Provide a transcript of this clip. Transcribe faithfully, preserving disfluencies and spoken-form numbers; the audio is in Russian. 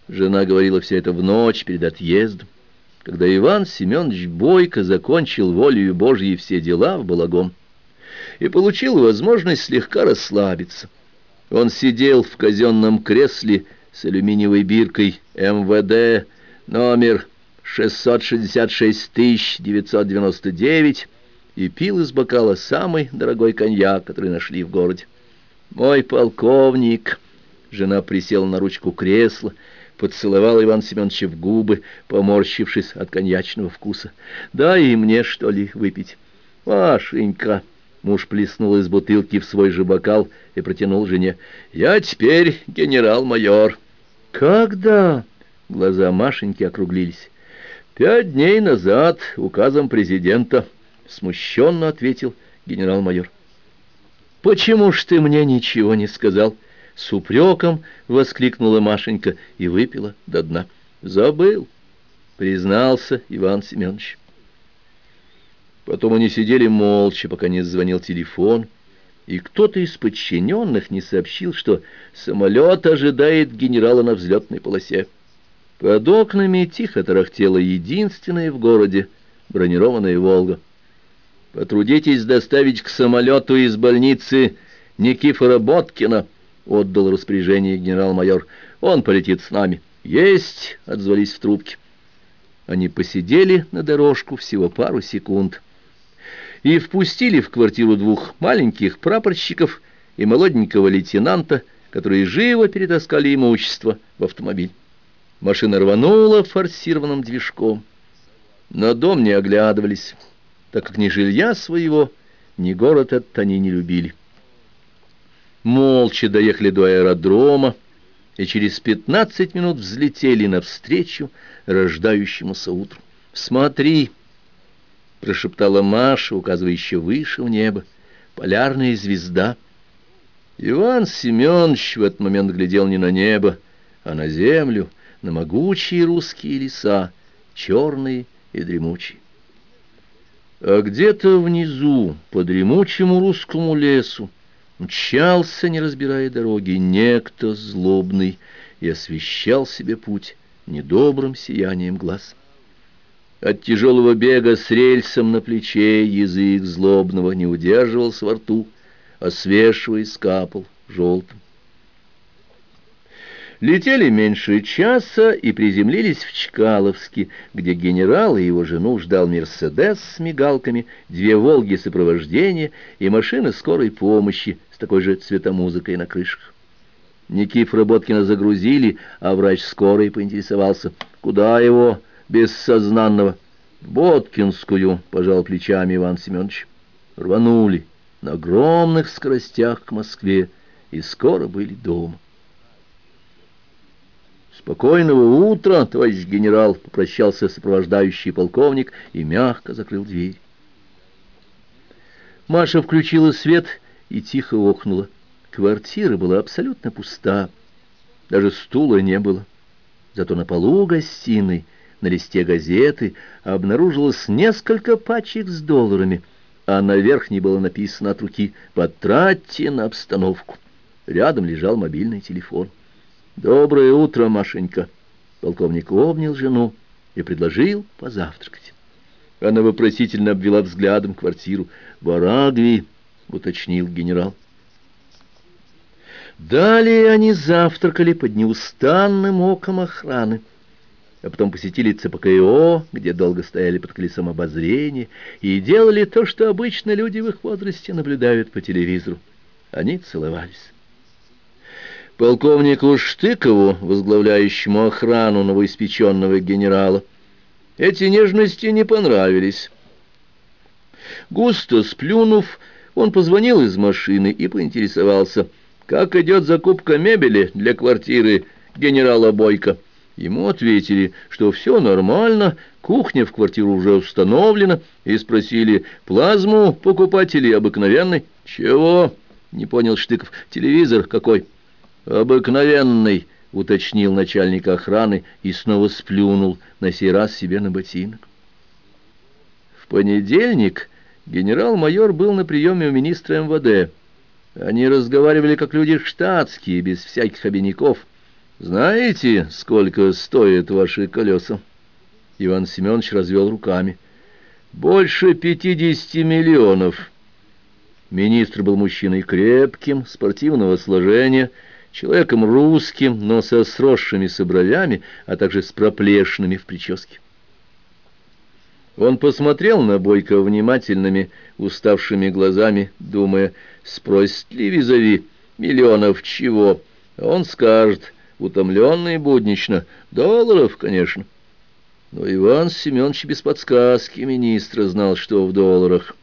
Жена говорила все это в ночь перед отъездом, когда Иван Семенович Бойко закончил волею Божьей все дела в Балагом и получил возможность слегка расслабиться. Он сидел в казенном кресле с алюминиевой биркой эм вэ дэ номер шестьсот шестьдесят шесть тысяч девятьсот девяносто девять и пил из бокала самый дорогой коньяк, который нашли в городе. «Мой полковник!» Жена присела на ручку кресла, поцеловала Ивана Семеновича в губы, поморщившись от коньячного вкуса. «Дай и мне, что ли, выпить?» «Машенька!» Муж плеснул из бутылки в свой же бокал и протянул жене. «Я теперь генерал-майор». «Когда?» Глаза Машеньки округлились. «Пять дней назад указом президента», — смущенно ответил генерал-майор. «Почему ж ты мне ничего не сказал?» С упреком воскликнула Машенька и выпила до дна. «Забыл», — признался Иван Семенович. Потом они сидели молча, пока не зазвонил телефон, и кто-то из подчиненных не сообщил, что самолет ожидает генерала на взлетной полосе. Под окнами тихо тарахтела единственная в городе бронированная «Волга». «Потрудитесь доставить к самолету из больницы Никифора Боткина», — отдал распоряжение генерал-майор. «Он полетит с нами». «Есть!» — отзвались в трубке. Они посидели на дорожку всего пару секунд и впустили в квартиру двух маленьких прапорщиков и молоденького лейтенанта, которые живо перетаскали имущество в автомобиль. Машина рванула форсированным движком. На дом не оглядывались, так как ни жилья своего, ни город этот они не любили. Молча доехали до аэродрома и через пятнадцать минут взлетели навстречу рождающемуся утру. «Смотри!» — прошептала Маша, указывая еще выше в небо. «Полярная звезда». Иван Семенович в этот момент глядел не на небо, а на землю, на могучие русские леса, черные и дремучие. А где-то внизу, по дремучему русскому лесу, мчался, не разбирая дороги, некто злобный и освещал себе путь недобрым сиянием глаз. От тяжелого бега с рельсом на плече язык злобного не удерживался во рту, а свешиваясь капал желтым. Летели меньше часа и приземлились в Чкаловске, где генерал и его жену ждал «Мерседес» с мигалками, две «Волги» сопровождения и машина скорой помощи с такой же цветомузыкой на крышах. Никифора Боткина загрузили, а врач скорой поинтересовался: «Куда его, бессознанного?» «В Боткинскую», — пожал плечами Иван Семенович. Рванули на огромных скоростях к Москве и скоро были дома. «Спокойного утра, товарищ генерал», — попрощался сопровождающий полковник и мягко закрыл дверь. Маша включила свет и тихо охнула. Квартира была абсолютно пуста, даже стула не было. Зато на полу гостиной, на листе газеты, обнаружилось несколько пачек с долларами, а на верхней было написано от руки: «Потратьте на обстановку». Рядом лежал мобильный телефон. «Доброе утро, Машенька!» Полковник обнял жену и предложил позавтракать. Она вопросительно обвела взглядом квартиру. «В Арагви», — уточнил генерал. Далее они завтракали под неустанным оком охраны, а потом посетили цэ пэ ка и о, где долго стояли под колесом обозрения и делали то, что обычно люди в их возрасте наблюдают по телевизору. Они целовались. Полковнику Штыкову, возглавляющему охрану новоиспеченного генерала, эти нежности не понравились. Густо сплюнув, он позвонил из машины и поинтересовался, как идет закупка мебели для квартиры генерала Бойко. Ему ответили, что все нормально, кухня в квартиру уже установлена, и спросили: плазму покупать или обыкновенный? «Чего?» — не понял Штыков. «Телевизор какой?» «Обыкновенный», — уточнил начальник охраны и снова сплюнул, на сей раз себе на ботинок. В понедельник генерал-майор был на приеме у министра эм вэ дэ. Они разговаривали как люди штатские, без всяких обиняков. Знаете, сколько стоят ваши колеса? Иван Семенович развел руками. Больше пятидесяти миллионов. Министр был мужчиной крепким, спортивного сложения, человеком русским, но со сросшимися бровями, а также с проплешинами в прическе. Он посмотрел на Бойко внимательными, уставшими глазами, думая, спросит ли визави миллионов чего. Он скажет, утомленно и буднично, долларов, конечно. Но Иван Семенович без подсказки министра знал, что в долларах.